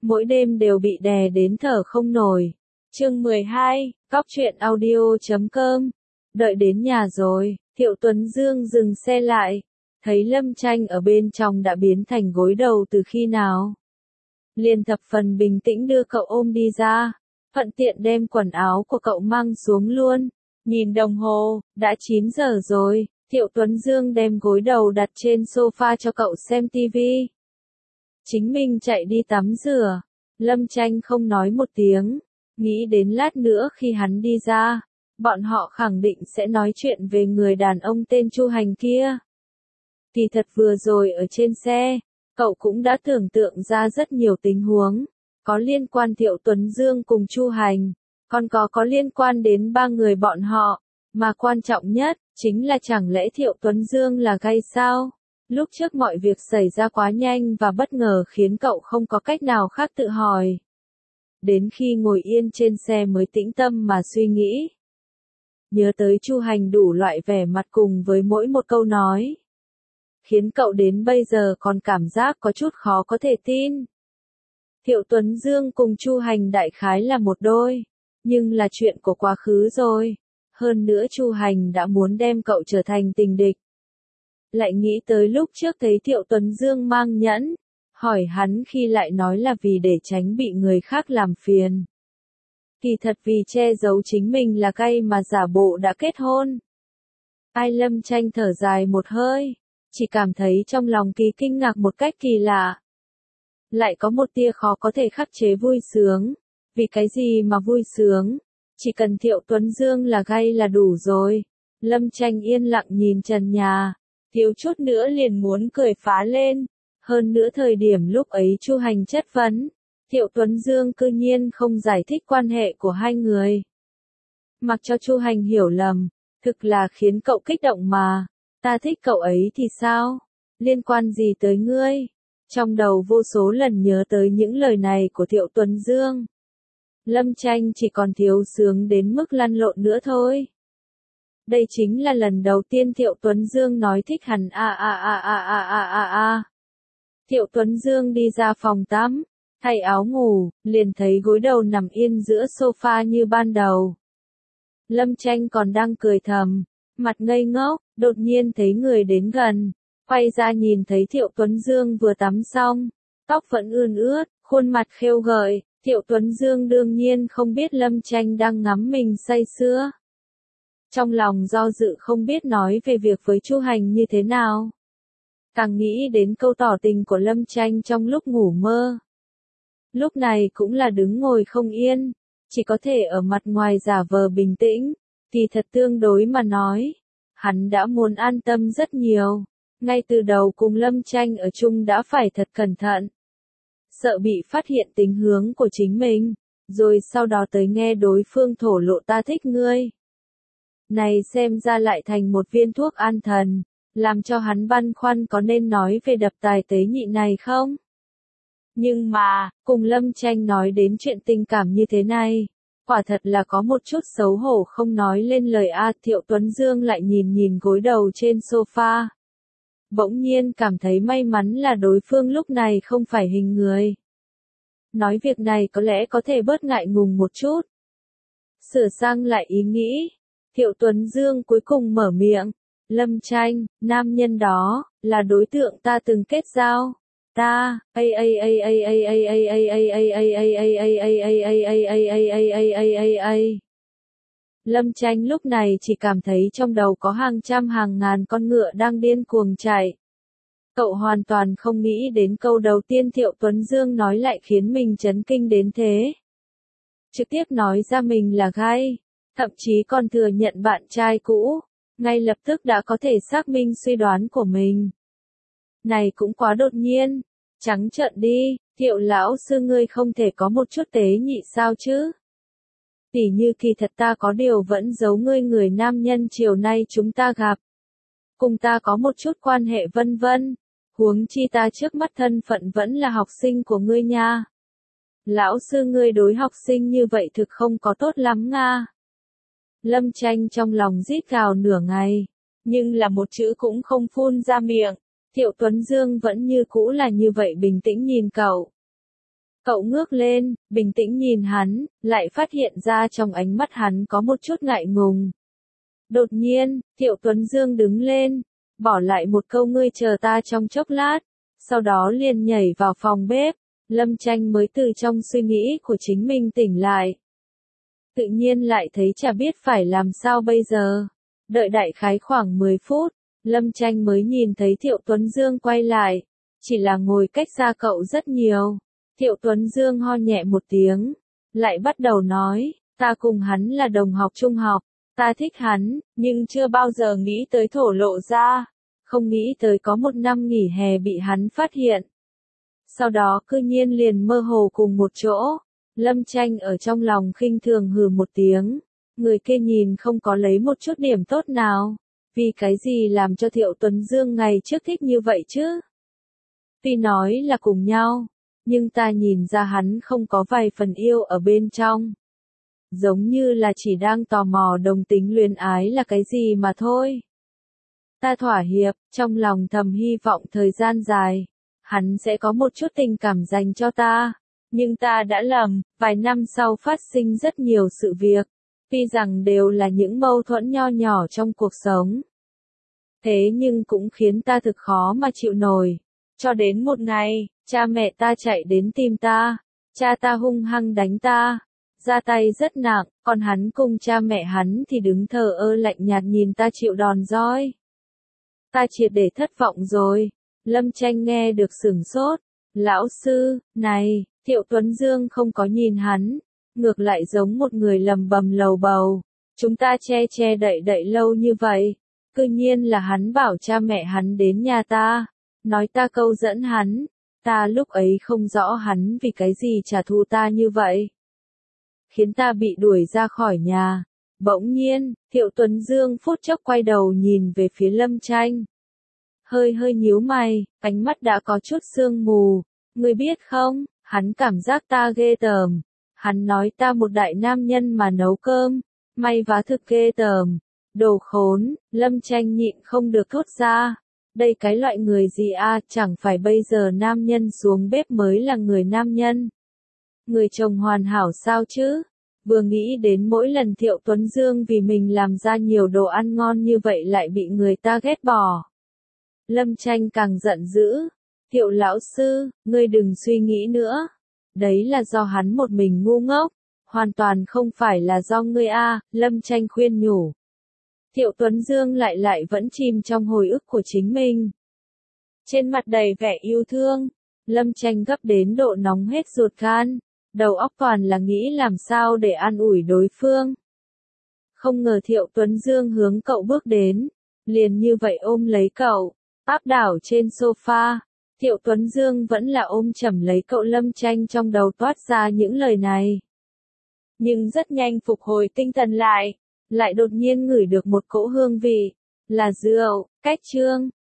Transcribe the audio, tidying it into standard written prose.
mỗi đêm đều bị đè đến thở không nổi. Chương 12, Cóc truyện audio.com. Đợi đến nhà rồi, Thiệu Tuấn Dương dừng xe lại, thấy Lâm Tranh ở bên trong đã biến thành gối đầu từ khi nào. Liền thập phần bình tĩnh đưa cậu ôm đi ra, thuận tiện đem quần áo của cậu mang xuống luôn. Nhìn đồng hồ, đã 9 giờ rồi, Thiệu Tuấn Dương đem gối đầu đặt trên sofa cho cậu xem tivi. Chính mình chạy đi tắm rửa, Lâm Tranh không nói một tiếng, nghĩ đến lát nữa khi hắn đi ra, bọn họ khẳng định sẽ nói chuyện về người đàn ông tên Chu Hành kia. Kỳ thật vừa rồi ở trên xe, cậu cũng đã tưởng tượng ra rất nhiều tình huống, có liên quan Thiệu Tuấn Dương cùng Chu Hành, còn có liên quan đến ba người bọn họ, mà quan trọng nhất, chính là chẳng lẽ Thiệu Tuấn Dương là gay sao? Lúc trước mọi việc xảy ra quá nhanh và bất ngờ khiến cậu không có cách nào khác tự hỏi. Đến khi ngồi yên trên xe mới tĩnh tâm mà suy nghĩ. Nhớ tới Chu Hành đủ loại vẻ mặt cùng với mỗi một câu nói, khiến cậu đến bây giờ còn cảm giác có chút khó có thể tin. Thiệu Tuấn Dương cùng Chu Hành đại khái là một đôi, nhưng là chuyện của quá khứ rồi. Hơn nữa Chu Hành đã muốn đem cậu trở thành tình địch. Lại nghĩ tới lúc trước thấy Thiệu Tuấn Dương mang nhẫn, hỏi hắn khi lại nói là vì để tránh bị người khác làm phiền. Kỳ thật vì che giấu chính mình là gay mà giả bộ đã kết hôn. Ai Lâm Tranh thở dài một hơi, chỉ cảm thấy trong lòng kỳ kinh ngạc một cách kỳ lạ. Lại có một tia khó có thể khắc chế vui sướng. Vì cái gì mà vui sướng? Chỉ cần Thiệu Tuấn Dương là gay là đủ rồi. Lâm Tranh yên lặng nhìn trần nhà, thiếu chút nữa liền muốn cười phá lên. Hơn nữa thời điểm lúc ấy Chu Hành chất vấn, Thiệu Tuấn Dương cư nhiên không giải thích quan hệ của hai người. Mặc cho Chu Hành hiểu lầm, thực là khiến cậu kích động mà. Ta thích cậu ấy thì sao? Liên quan gì tới ngươi? Trong đầu vô số lần nhớ tới những lời này của Thiệu Tuấn Dương. Lâm Tranh chỉ còn thiếu sướng đến mức lăn lộn nữa thôi. Đây chính là lần đầu tiên Thiệu Tuấn Dương nói thích hắn Thiệu Tuấn Dương đi ra phòng tắm, thay áo ngủ, liền thấy gối đầu nằm yên giữa sofa như ban đầu. Lâm Tranh còn đang cười thầm, mặt ngây ngốc, đột nhiên thấy người đến gần, quay ra nhìn thấy Thiệu Tuấn Dương vừa tắm xong, tóc vẫn ươn ướt, khuôn mặt khêu gợi. Thiệu Tuấn Dương đương nhiên không biết Lâm Tranh đang ngắm mình say sưa. Trong lòng do dự không biết nói về việc với Chu Hành như thế nào. Càng nghĩ đến câu tỏ tình của Lâm Tranh trong lúc ngủ mơ. Lúc này cũng là đứng ngồi không yên, chỉ có thể ở mặt ngoài giả vờ bình tĩnh, thì thật tương đối mà nói. Hắn đã muốn an tâm rất nhiều, ngay từ đầu cùng Lâm Tranh ở chung đã phải thật cẩn thận. Sợ bị phát hiện tính hướng của chính mình, rồi sau đó tới nghe đối phương thổ lộ ta thích ngươi. Này xem ra lại thành một viên thuốc an thần, làm cho hắn băn khoăn có nên nói về đập tài tế nhị này không? Nhưng mà, cùng Lâm Tranh nói đến chuyện tình cảm như thế này, quả thật là có một chút xấu hổ không nói lên lời Thiệu Tuấn Dương lại nhìn gối đầu trên sofa. Bỗng nhiên cảm thấy may mắn là đối phương lúc này không phải hình người. Nói việc này có lẽ có thể bớt ngại ngùng một chút. Sửa sang lại ý nghĩ, Thiệu Tuấn Dương cuối cùng mở miệng. Lâm Tranh, nam nhân đó, là đối tượng ta từng kết giao. Ta, Lâm Tranh lúc này chỉ cảm thấy trong đầu có hàng trăm hàng ngàn con ngựa đang điên cuồng chạy. Cậu hoàn toàn không nghĩ đến câu đầu tiên Thiệu Tuấn Dương nói lại khiến mình chấn kinh đến thế. Trực tiếp nói ra mình là gay, thậm chí còn thừa nhận bạn trai cũ, ngay lập tức đã có thể xác minh suy đoán của mình. Này cũng quá đột nhiên, trắng trợn đi, Thiệu lão sư ngươi không thể có một chút tế nhị sao chứ? Tỉ như kỳ thật ta có điều vẫn giấu ngươi người nam nhân chiều nay chúng ta gặp. Cùng ta có một chút quan hệ vân vân. Huống chi ta trước mắt thân phận vẫn là học sinh của ngươi nha. Lão sư ngươi đối học sinh như vậy thực không có tốt lắm nga. Lâm Tranh trong lòng rít gào nửa ngày, nhưng là một chữ cũng không phun ra miệng. Thiệu Tuấn Dương vẫn như cũ là như vậy bình tĩnh nhìn cậu. Cậu ngước lên, bình tĩnh nhìn hắn, lại phát hiện ra trong ánh mắt hắn có một chút ngại ngùng. Đột nhiên, Thiệu Tuấn Dương đứng lên, bỏ lại một câu ngươi chờ ta trong chốc lát, sau đó liền nhảy vào phòng bếp. Lâm Tranh mới từ trong suy nghĩ của chính mình tỉnh lại. Tự nhiên lại thấy chả biết phải làm sao bây giờ. Đợi đại khái khoảng 10 phút, Lâm Tranh mới nhìn thấy Thiệu Tuấn Dương quay lại, chỉ là ngồi cách xa cậu rất nhiều. Thiệu Tuấn Dương ho nhẹ một tiếng, lại bắt đầu nói, ta cùng hắn là đồng học trung học, ta thích hắn, nhưng chưa bao giờ nghĩ tới thổ lộ ra, không nghĩ tới có một năm nghỉ hè bị hắn phát hiện. Sau đó cư nhiên liền mơ hồ cùng một chỗ. Lâm Tranh ở trong lòng khinh thường hừ một tiếng, người kia nhìn không có lấy một chút điểm tốt nào, vì cái gì làm cho Thiệu Tuấn Dương ngày trước thích như vậy chứ? Tuy nói là cùng nhau, nhưng ta nhìn ra hắn không có vài phần yêu ở bên trong. Giống như là chỉ đang tò mò đồng tính luyến ái là cái gì mà thôi. Ta thỏa hiệp, trong lòng thầm hy vọng thời gian dài, hắn sẽ có một chút tình cảm dành cho ta. Nhưng ta đã lầm, vài năm sau phát sinh rất nhiều sự việc, tuy rằng đều là những mâu thuẫn nho nhỏ trong cuộc sống. Thế nhưng cũng khiến ta thực khó mà chịu nổi. Cho đến một ngày, cha mẹ ta chạy đến tìm ta, cha ta hung hăng đánh ta, ra tay rất nặng, còn hắn cùng cha mẹ hắn thì đứng thờ ơ lạnh nhạt nhìn ta chịu đòn roi. Ta triệt để thất vọng rồi. Lâm Tranh nghe được sửng sốt. Lão sư, này, Thiệu Tuấn Dương không có nhìn hắn, ngược lại giống một người lầm bầm lầu bầu. Chúng ta che đậy lâu như vậy, cư nhiên là hắn bảo cha mẹ hắn đến nhà ta, nói ta câu dẫn hắn, ta lúc ấy không rõ hắn vì cái gì trả thù ta như vậy. Khiến ta bị đuổi ra khỏi nhà. Bỗng nhiên, Thiệu Tuấn Dương phút chốc quay đầu nhìn về phía Lâm Tranh. Hơi nhíu mày, ánh mắt đã có chút sương mù. Ngươi biết không, hắn cảm giác ta ghê tởm. Hắn nói ta một đại nam nhân mà nấu cơm, may vá thực ghê tởm. Đồ khốn, Lâm Tranh nhịn không được thốt ra. Đây cái loại người gì à, chẳng phải bây giờ nam nhân xuống bếp mới là người nam nhân. Người chồng hoàn hảo sao chứ? Vừa nghĩ đến mỗi lần Thiệu Tuấn Dương vì mình làm ra nhiều đồ ăn ngon như vậy lại bị người ta ghét bỏ. Lâm Tranh càng giận dữ. Thiệu lão sư, ngươi đừng suy nghĩ nữa. Đấy là do hắn một mình ngu ngốc. Hoàn toàn không phải là do ngươi a, Lâm Tranh khuyên nhủ. Thiệu Tuấn Dương lại vẫn chìm trong hồi ức của chính mình. Trên mặt đầy vẻ yêu thương, Lâm Tranh gấp đến độ nóng hết ruột gan, đầu óc toàn là nghĩ làm sao để an ủi đối phương. Không ngờ Thiệu Tuấn Dương hướng cậu bước đến, liền như vậy ôm lấy cậu, áp đảo trên sofa. Thiệu Tuấn Dương vẫn là ôm chầm lấy cậu. Lâm Tranh trong đầu toát ra những lời này. Nhưng rất nhanh phục hồi tinh thần lại đột nhiên ngửi được một cỗ hương vị, là rượu. Cách chương